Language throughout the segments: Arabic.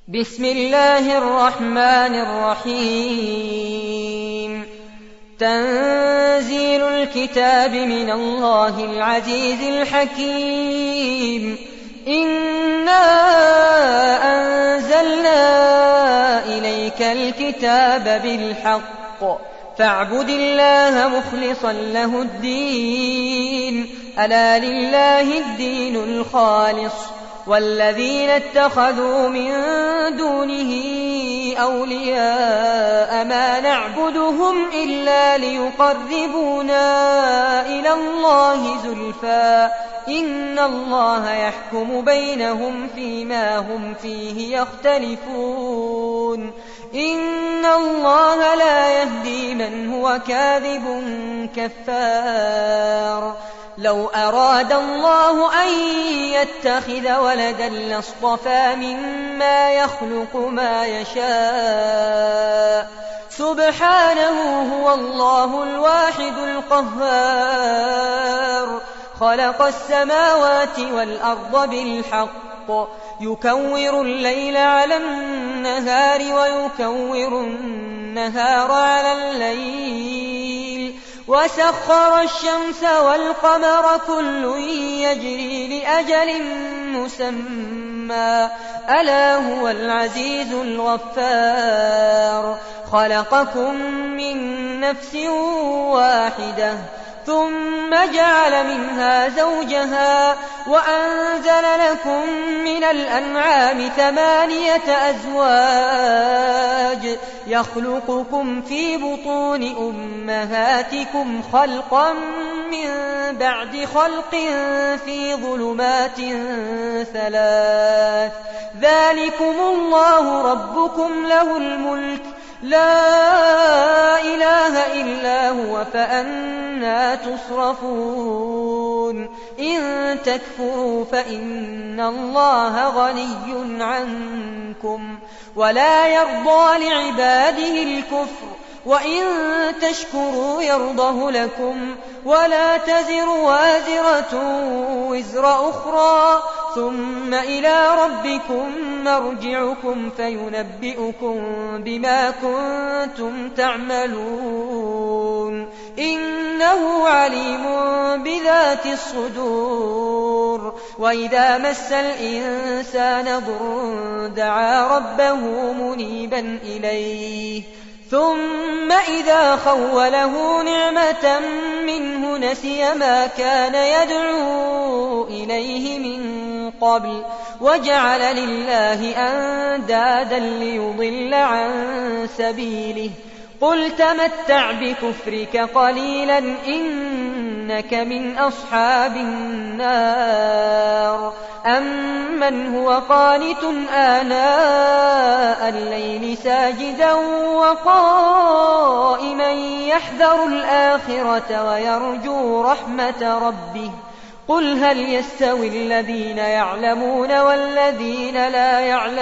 بسم الله الرحمن الرحيم. تنزيل الكتاب من الله العزيز الحكيم. إنا أنزلنا إليك الكتاب بالحق فاعبد الله مخلصا له الدين، ألا لله الدين الخالص، والذين اتخذوا من دونه أولياء ما نعبدهم إلا ليقربونا إلى الله زلفى إن الله يحكم بينهم فيما هم فيه يختلفون. إن الله لا يهدي من هو كاذب كفار. لو أراد الله أن يتخذ ولدا لاصطفى مما يخلق ما يشاء، سبحانه هو الله الواحد القهار. خلق السماوات والأرض بالحق، يكور الليل على النهار ويكور النهار على الليل، وسخر الشمس والقمر كل يجري لأجل مسمى، ألا هو العزيز الغفار. خلقكم من نفس واحدة ثم جعل منها زوجها وأنزل لكم من الأنعام 8 أزواج يخلقكم في بطون أمهاتكم خلقا من بعد خلق في ظلمات 3. ذلكم الله ربكم له الملك لا إله إلا هو فأنى تصرفون. إن تكفروا فإن الله غني عنكم ولا يرضى لعباده الكفر، وإن تشكروا يرضه لكم، ولا تزر وازرة وزر أخرى، ثم إلى ربكم مرجعكم فينبئكم بما كنتم تعملون. إنه عليم بذات الصدور. وإذا مس الإنسان ضر دعا ربه منيبا إليه، ثم إذا خوله نعمة منه نسي ما كان يدعو إليه من قبل وجعل لله أندادا ليضل عن سبيله. قل تمتع بكفرك قليلا إنك من أصحاب النار. أمن هو قانت آناء الليل ساجدا وقائما يحذر الآخرة ويرجو رحمة ربه. قل هل يستوي الذين يعلمون والذين لا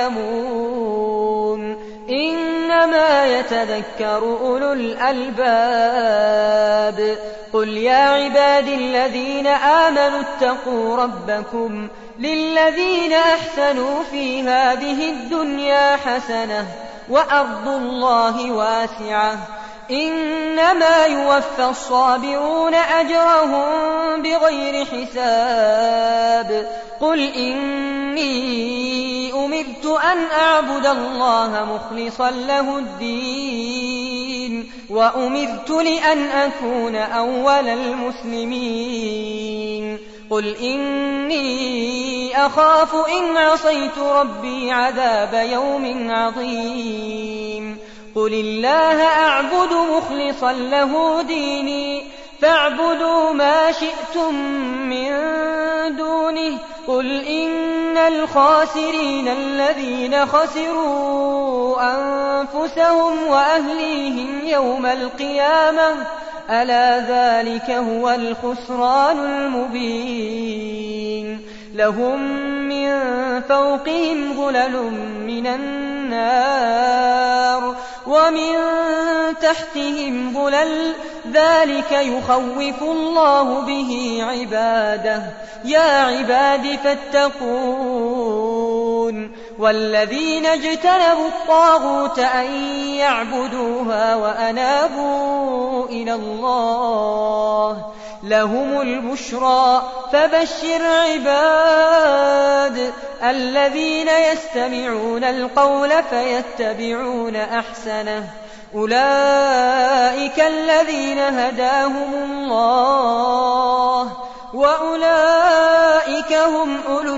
يعلمون؟ إنما يتذكر أولو الألباب. قل يا عباد الذين آمنوا اتقوا ربكم للذين أحسنوا في هذه الدنيا حسنة وأرض الله واسعة، إنما يوفى الصابرون أجرهم بغير حساب. قل إني أمرت أن أعبد الله مخلصا له الدين، وأمرت لأن أكون أول المسلمين. قل إني أخاف إن عصيت ربي عذاب يوم عظيم. قل الله أعبد مخلصا له ديني، فاعبدوا ما شئتم من دونه. قل إن الخاسرين الذين خسروا أنفسهم وأهليهم يوم القيامة، ألا ذلك هو الخسران المبين. لهم من فوقهم ظلل من النار ومن تحتهم ظلل، ذلك يخوف الله به عباده. يا عباد فاتقون. والذين اجتنبوا الطاغوت أن يعبدوها وأنابوا إلى الله لهم البشرى فبشر عباد الذين يستمعون القول فيتبعون أحسنه أولئك الذين هداهم الله وأولئك هم أولو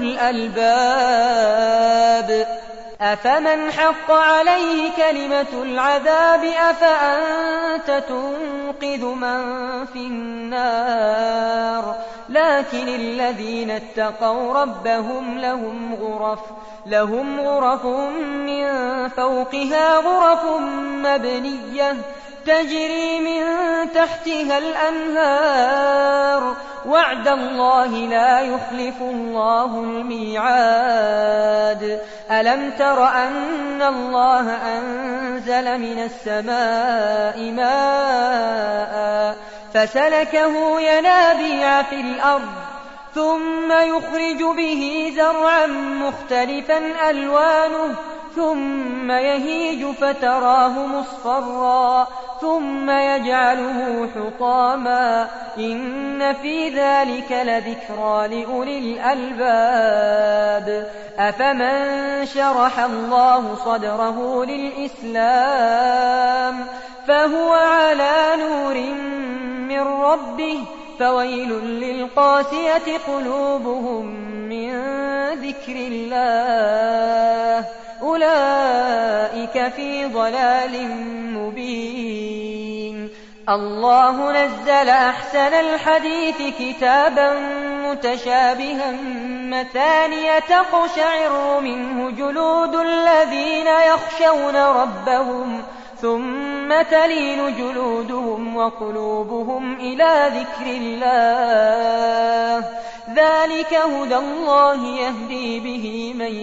الألباب أفمن حق عليه كلمة العذاب أفأنت تنقذ من في النار لكن الذين اتقوا ربهم لهم غرف من فوقها غرف مبنية تجري من تحتها الأنهار وعد الله لا يخلف الله الميعاد ألم تر أن الله أنزل من السماء ماء فسلكه ينابيع في الأرض ثم يخرج به زرعا مختلفا ألوانه ثم يهيج فتراه مصفرا ثم يجعله حطاما إن في ذلك لذكرى لأولي الألباب أفمن شرح الله صدره للإسلام فهو على نور من ربه فويل للقاسية قلوبهم من ذكر الله أولئك في ضلال مبين الله نزل أحسن الحديث كتابا متشابها مثانية تقشعر منه جلود الذين يخشون ربهم ثم تلين جلودهم وقلوبهم إلى ذكر الله ذلك هدى الله يهدي به من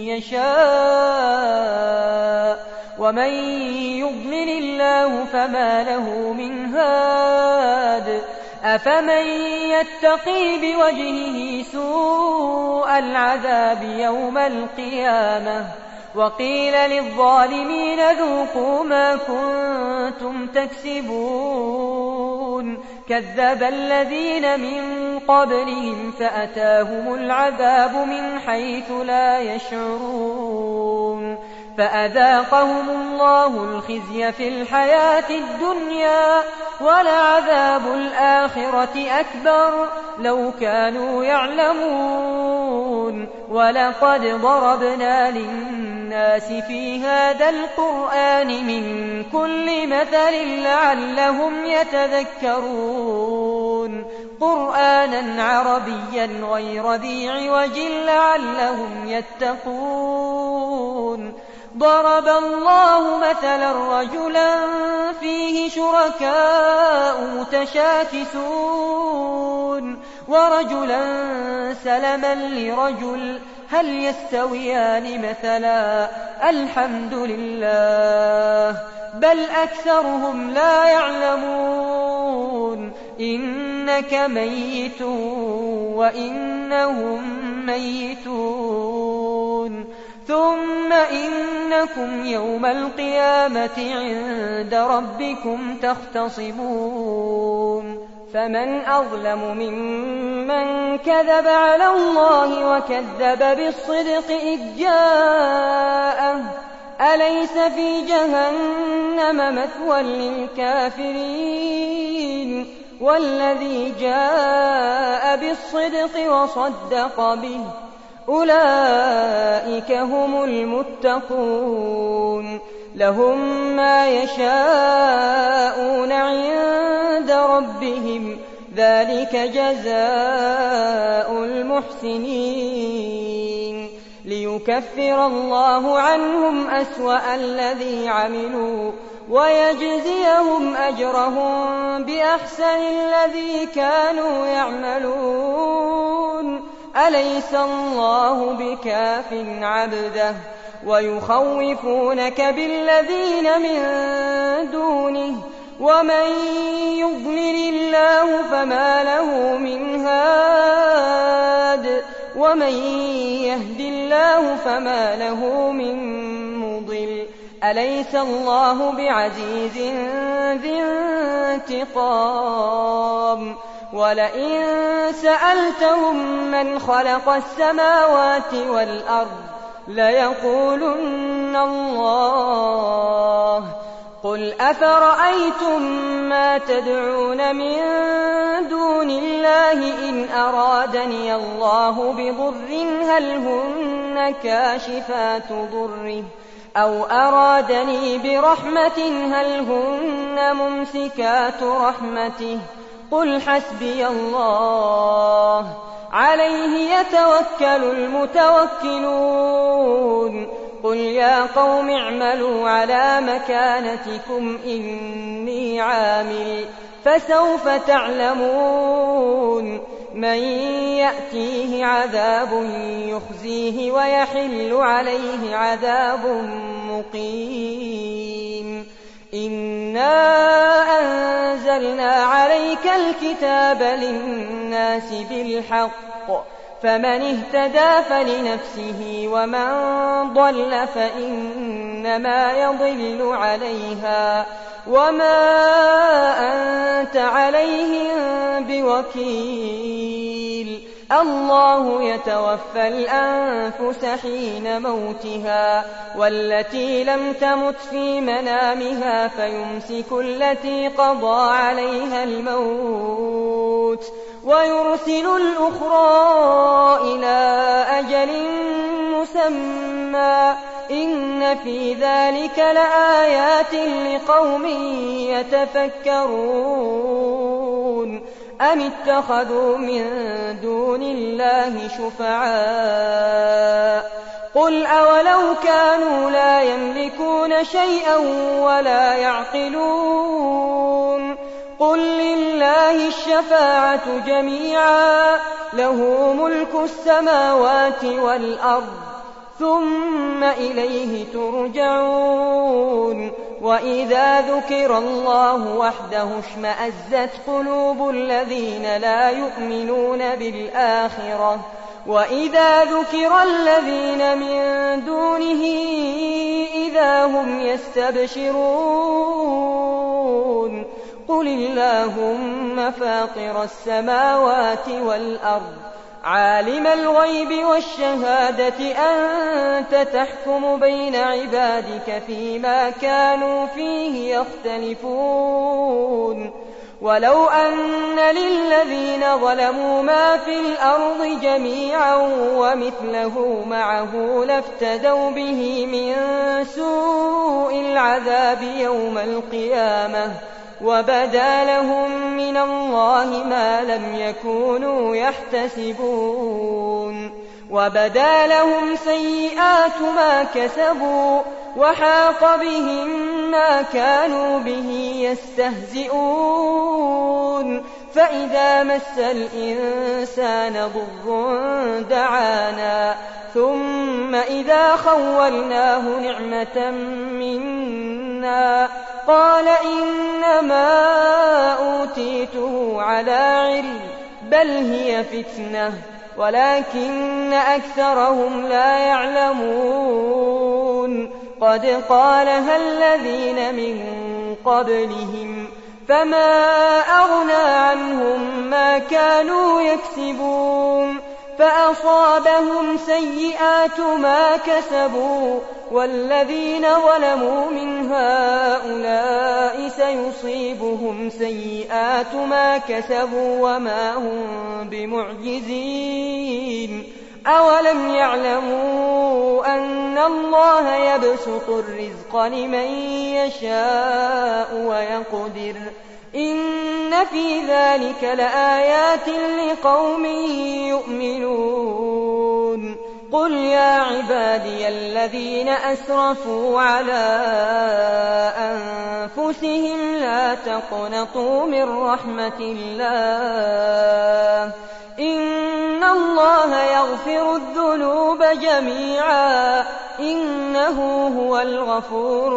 يشاء ومن يضلل الله فما له من هاد أفمن يتقي بوجهه سوء العذاب يوم القيامة وقيل للظالمين ذوقوا ما كنتم تكسبون كذب الذين من قبلهم فأتاهم العذاب من حيث لا يشعرون فأذاقهم الله الخزي في الحياة الدنيا ولعذاب الآخرة أكبر لو كانوا يعلمون ولقد ضربنا للناس في هذا القرآن من كل مثل لعلهم يتذكرون قرآنا عربيا غير ذي عوج لعلهم يتقون ضرب الله مثلا رجلا فيه شركاء متشاكسون ورجلا سلما لرجل هل يستويان مثلا الحمد لله بل أكثرهم لا يعلمون إنك ميت وإنهم ميتون ثم إنكم يوم القيامة عند ربكم تختصمون فمن أظلم ممن كذب على الله وكذب بالصدق إذ جاءه أليس في جهنم مثوى للكافرين والذي جاء بالصدق وصدق به أولئك هم المتقون لهم ما يشاءون عند ربهم ذلك جزاء المحسنين ليكفر الله عنهم أسوأ الذي عملوا ويجزيهم أجرهم بأحسن الذي كانوا يعملون أليس الله بكاف عبده ويخوفونك بالذين من دونه ومن يضلل الله فما له من هاد ومن يهد الله فما له من مضل أليس الله بعزيز ذي انتقام ولئن سألتهم من خلق السماوات والأرض ليقولن الله قل أفرأيتم ما تدعون من دون الله إن أرادني الله بضر هل هن كاشفات ضره أو أرادني برحمة هل هن ممسكات رحمته قل حسبي الله عليه يتوكل المتوكلون قل يا قوم اعملوا على مكانتكم إني عامل فسوف تعلمون من يأتيه عذاب يخزيه ويحل عليه عذاب مقيم إنا أنزلنا عليك الكتاب للناس بالحق فمن اهتدى فلنفسه ومن ضل فإنما يضل عليها وما أنت عليهم بوكيل الله يتوفى الأنفس حين موتها والتي لم تمت في منامها فيمسك التي قضى عليها الموت ويرسل الأخرى إلى أجل مسمى إن في ذلك لآيات لقوم يتفكرون أم اتخذوا من دون الله شفعاء قل أولو كانوا لا يملكون شيئا ولا يعقلون قل لله الشفاعة جميعا له ملك السماوات والأرض ثم إليه ترجعون وإذا ذكر الله وحده اشمأزت قلوب الذين لا يؤمنون بالآخرة وإذا ذكر الذين من دونه إذا هم يستبشرون قل اللهم فاطر السماوات والأرض عالم الغيب والشهادة أنت تحكم بين عبادك فيما كانوا فيه يختلفون ولو أن للذين ظلموا ما في الأرض جميعا ومثله معه لافتدوا به من سوء العذاب يوم القيامة وبدا لهم من الله ما لم يكونوا يحتسبون وبدا لهم سيئات ما كسبوا وحاق بهم ما كانوا به يستهزئون فإذا مس الإنسان ضر دعانا ثم إذا خولناه نعمة منا قال إنما أوتيته على علم بل هي فتنة ولكن أكثرهم لا يعلمون قد قالها الذين من قبلهم فما أغنى عنهم ما كانوا يكسبون فأصابهم سيئات ما كسبوا والذين ظلموا من هؤلاء سيصيبهم سيئات ما كسبوا وما هم بمعجزين أولم يعلموا أن الله يبسط الرزق لمن يشاء ويقدر إن في ذلك لآيات لقوم يؤمنون قل يا عبادي الذين أسرفوا على أنفسهم لا تقنطوا من رحمة الله إن إن الله يغفر الذنوب جميعا إنه هو الغفور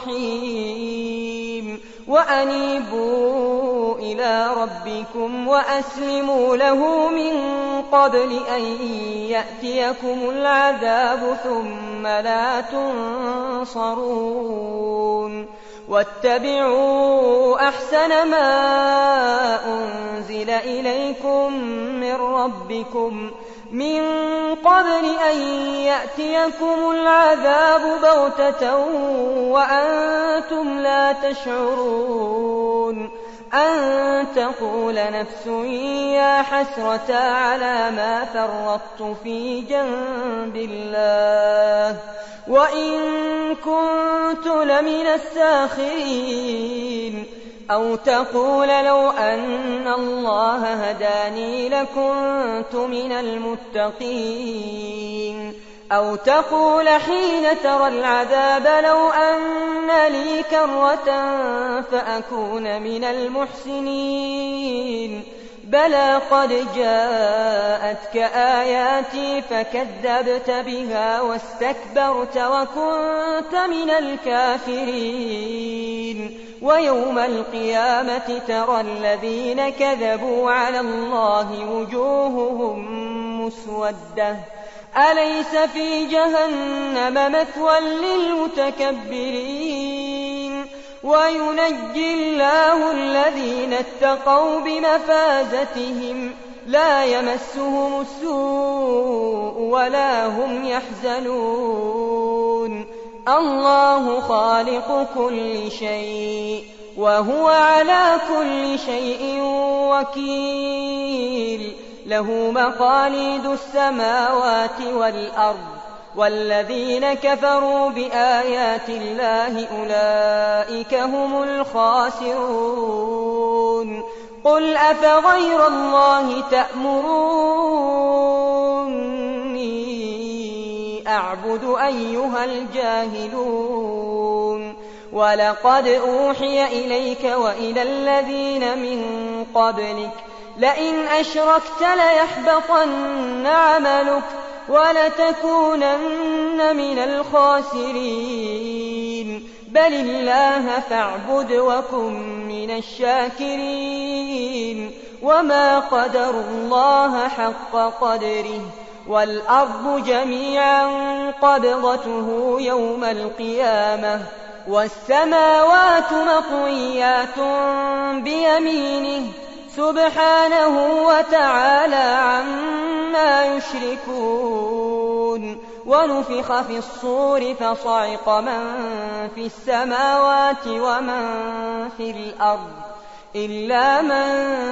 الرحيم وأنيبوا إلى ربكم وأسلموا له من قبل أن يأتيكم العذاب ثم لا تنصرون واتبعوا أحسن ما أنزل إليكم من ربكم من قبل أن يأتيكم العذاب بغتة وأنتم لا تشعرون أن تقول نفس يا حسرة على ما فرطت في جنب الله وإن كنت لمن الساخرين أو تقول لو أن الله هداني لكنت من المتقين أو تقول حين ترى العذاب لو أن لي كرة فأكون من المحسنين بلى قد جاءتك آياتي فكذبت بها واستكبرت وكنت من الكافرين ويوم القيامة ترى الذين كذبوا على الله وجوههم مسودة أليس في جهنم مثوى للمتكبرين وينجي الله الذين اتقوا بمفازتهم لا يمسهم السوء ولا هم يحزنون الله خالق كل شيء وهو على كل شيء وكيل له مقاليد السماوات والأرض والذين كفروا بآيات الله أولئك هم الخاسرون قل أفغير الله تأمروني أعبد أيها الجاهلون ولقد أوحي إليك وإلى الذين من قبلك لئن أشركت ليحبطن عملك ولتكونن من الخاسرين بل الله فاعبد وكن من الشاكرين وما قدروا الله حق قدره والأرض جميعا قبضته يوم القيامة والسماوات مطويات بيمينه سبحانه وتعالى عما يشركون ونفخ في الصور فصعق من في السماوات ومن في الأرض إلا من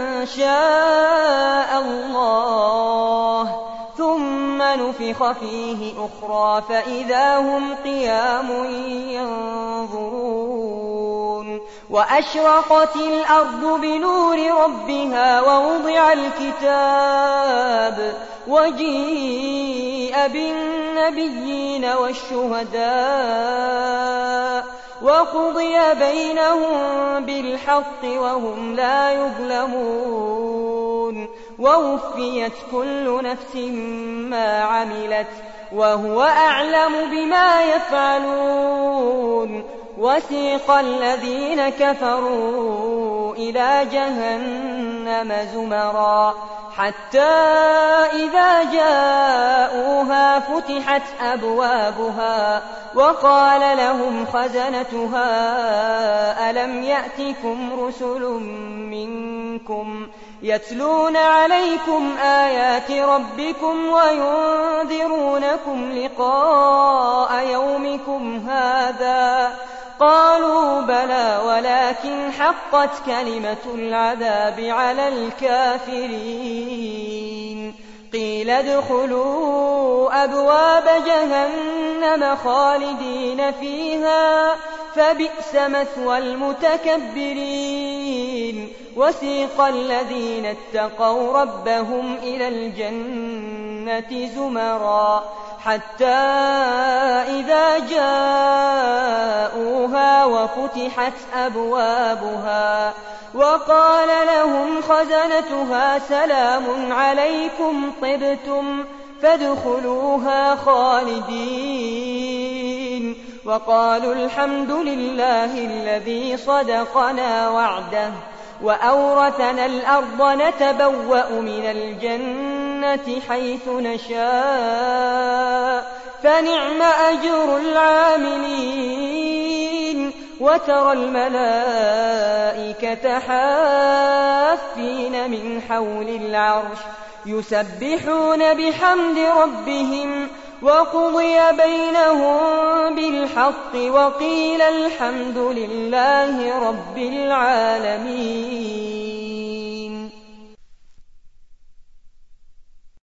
شاء الله ثم نفخ فيه أخرى فإذا هم قيام ينظرون وأشرقت الأرض بنور ربها ووضع الكتاب وجيء بالنبيين والشهداء وقضي بينهم بالحق وهم لا يظلمون ووفيت كل نفس ما عملت وهو أعلم بما يفعلون وسيق الذين كفروا إلى جهنم زمرا حتى إذا جاءوها فتحت أبوابها وقال لهم خزنتها ألم يأتكم رسل منكم يتلون عليكم آيات ربكم وينذرونكم لقاء يومكم هذا قالوا بلى ولكن حقت كلمة العذاب على الكافرين قيل ادخلوا أبواب جهنم خالدين فيها فبئس مثوى المتكبرين وسيق الذين اتقوا ربهم إلى الجنة زمرا حتى إذا جاءوها وقال لهم خزنتها سلام عليكم طبتم فادخلوها خالدين وقالوا الحمد لله الذي صدقنا وعده وأورثنا الأرض نتبوأ من الجنة حيث نشاء فنعم أجر العاملين وترى الملائكة حافين من حول العرش يسبحون بحمد ربهم وقضي بينهم بالحق وقيل الحمد لله رب العالمين.